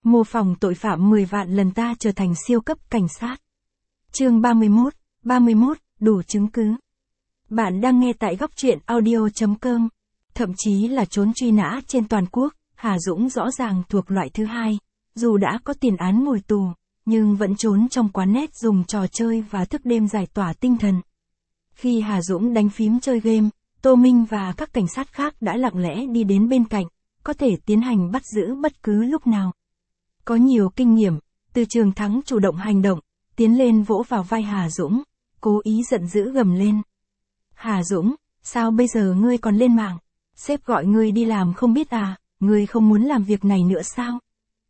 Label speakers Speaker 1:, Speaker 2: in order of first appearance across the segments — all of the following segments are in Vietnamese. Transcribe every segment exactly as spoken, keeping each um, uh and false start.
Speaker 1: Mô phỏng tội phạm mười vạn lần ta trở thành siêu cấp cảnh sát. Chương ba mươi mốt, ba mươi mốt, đủ chứng cứ. Bạn đang nghe tại góc truyện audio chấm com. Thậm chí là trốn truy nã trên toàn quốc, Hà Dũng rõ ràng thuộc loại thứ hai. Dù đã có tiền án ngồi tù, nhưng vẫn trốn trong quán net dùng trò chơi và thức đêm giải tỏa tinh thần. Khi Hà Dũng đánh phím chơi game, Tô Minh và các cảnh sát khác đã lặng lẽ đi đến bên cạnh, có thể tiến hành bắt giữ bất cứ lúc nào. Có nhiều kinh nghiệm, Từ Trường Thắng chủ động hành động, tiến lên vỗ vào vai Hà Dũng, cố ý giận dữ gầm lên. Hà Dũng, sao bây giờ ngươi còn lên mạng? Sếp gọi ngươi đi làm không biết à, ngươi không muốn làm việc này nữa sao?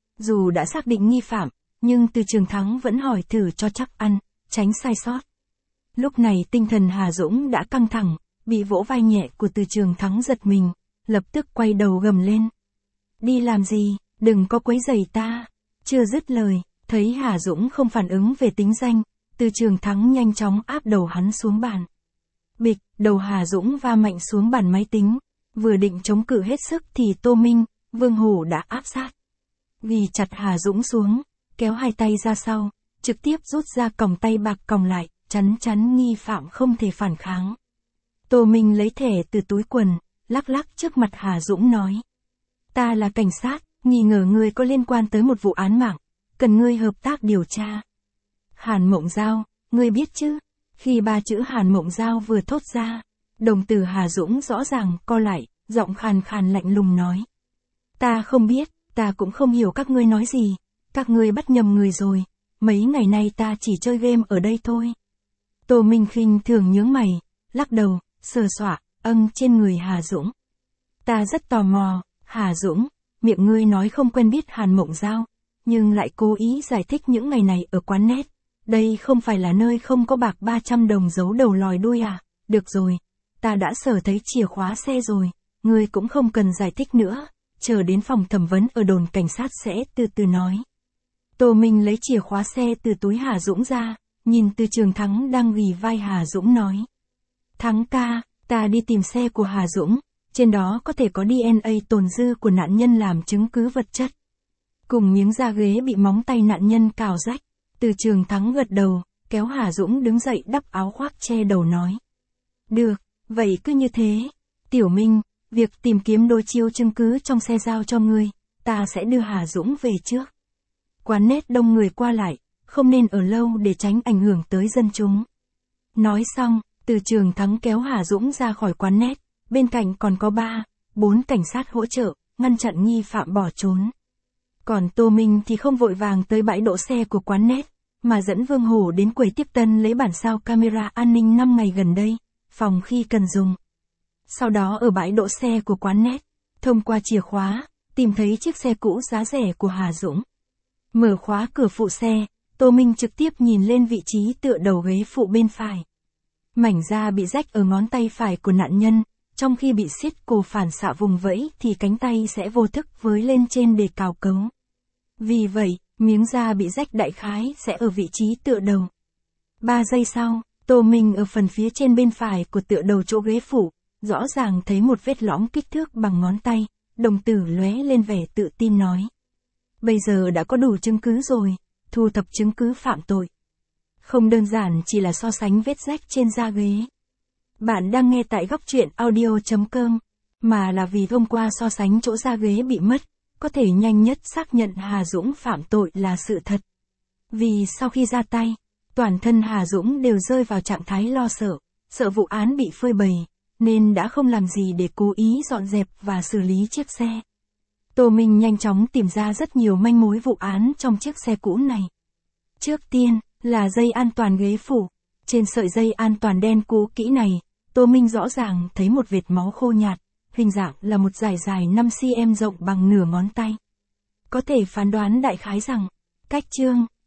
Speaker 1: Dù đã xác định nghi phạm, nhưng Từ Trường Thắng vẫn hỏi thử cho chắc ăn, tránh sai sót. Lúc này tinh thần Hà Dũng đã căng thẳng, bị vỗ vai nhẹ của Từ Trường Thắng giật mình, lập tức quay đầu gầm lên. Đi làm gì, đừng có quấy rầy ta. Chưa dứt lời, thấy Hà Dũng không phản ứng về tính danh, Từ Trường Thắng nhanh chóng áp đầu hắn xuống bàn. Bịch, đầu Hà Dũng va mạnh xuống bàn máy tính, vừa định chống cự hết sức thì Tô Minh, Vương Hổ đã áp sát. Ghi chặt Hà Dũng xuống, kéo hai tay ra sau, trực tiếp rút ra còng tay bạc còng lại, chắn chắn nghi phạm không thể phản kháng. Tô Minh lấy thẻ từ túi quần, lắc lắc trước mặt Hà Dũng nói. Ta là cảnh sát, nghi ngờ ngươi có liên quan tới một vụ án mạng, cần ngươi hợp tác điều tra. Hàn Mộng Giao, ngươi biết chứ? Khi ba chữ Hàn Mộng Giao vừa thốt ra, đồng tử Hà Dũng rõ ràng co lại, giọng khàn khàn lạnh lùng nói. Ta không biết, ta cũng không hiểu các ngươi nói gì, các ngươi bắt nhầm người rồi, mấy ngày nay ta chỉ chơi game ở đây thôi. Tô Minh khinh thường nhướng mày, lắc đầu, sờ soạ, âng trên người Hà Dũng. Ta rất tò mò, Hà Dũng, miệng ngươi nói không quen biết Hàn Mộng Giao, nhưng lại cố ý giải thích những ngày này ở quán net. Đây không phải là nơi không có bạc ba trăm đồng giấu đầu lòi đuôi à? Được rồi, ta đã sờ thấy chìa khóa xe rồi, ngươi cũng không cần giải thích nữa, chờ đến phòng thẩm vấn ở đồn cảnh sát sẽ từ từ nói. Tô Minh lấy chìa khóa xe từ túi Hà Dũng ra, nhìn Từ Trường Thắng đang ghì vai Hà Dũng nói. Thắng ca, ta đi tìm xe của Hà Dũng, trên đó có thể có đê en a tồn dư của nạn nhân làm chứng cứ vật chất. Cùng miếng da ghế bị móng tay nạn nhân cào rách, Từ Trường Thắng gật đầu, kéo Hà Dũng đứng dậy đắp áo khoác che đầu nói. Được, vậy cứ như thế. Tiểu Minh, việc tìm kiếm đối chiếu chứng cứ trong xe giao cho ngươi, ta sẽ đưa Hà Dũng về trước. Quán net đông người qua lại, không nên ở lâu để tránh ảnh hưởng tới dân chúng. Nói xong, Từ Trường Thắng kéo Hà Dũng ra khỏi quán net, bên cạnh còn có ba, bốn cảnh sát hỗ trợ, ngăn chặn nghi phạm bỏ trốn. Còn Tô Minh thì không vội vàng tới bãi đỗ xe của quán net, mà dẫn Vương Hổ đến quầy tiếp tân lấy bản sao camera an ninh năm ngày gần đây, phòng khi cần dùng. Sau đó ở bãi đỗ xe của quán net, thông qua chìa khóa, tìm thấy chiếc xe cũ giá rẻ của Hà Dũng. Mở khóa cửa phụ xe, Tô Minh trực tiếp nhìn lên vị trí tựa đầu ghế phụ bên phải. Mảnh da bị rách ở ngón tay phải của nạn nhân, trong khi bị siết cổ phản xạ vùng vẫy thì cánh tay sẽ vô thức với lên trên để cào cấu. Vì vậy, miếng da bị rách đại khái sẽ ở vị trí tựa đầu. Ba giây sau, Tô Minh ở phần phía trên bên phải của tựa đầu chỗ ghế phụ, rõ ràng thấy một vết lõm kích thước bằng ngón tay, đồng tử lóe lên vẻ tự tin nói. Bây giờ đã có đủ chứng cứ rồi, thu thập chứng cứ phạm tội. Không đơn giản chỉ là so sánh vết rách trên da ghế. Bạn đang nghe tại góc truyện audio chấm com, mà là vì thông qua so sánh chỗ da ghế bị mất, có thể nhanh nhất xác nhận Hà Dũng phạm tội là sự thật. Vì sau khi ra tay, toàn thân Hà Dũng đều rơi vào trạng thái lo sợ, sợ vụ án bị phơi bày, nên đã không làm gì để cố ý dọn dẹp và xử lý chiếc xe. Tô Minh nhanh chóng tìm ra rất nhiều manh mối vụ án trong chiếc xe cũ này. Trước tiên, là dây an toàn ghế phụ. Trên sợi dây an toàn đen cũ kỹ này, Tô Minh rõ ràng thấy một vệt máu khô nhạt, hình dạng là một dải dài năm xăng ti mét rộng bằng nửa ngón tay. Có thể phán đoán đại khái rằng, cách chương,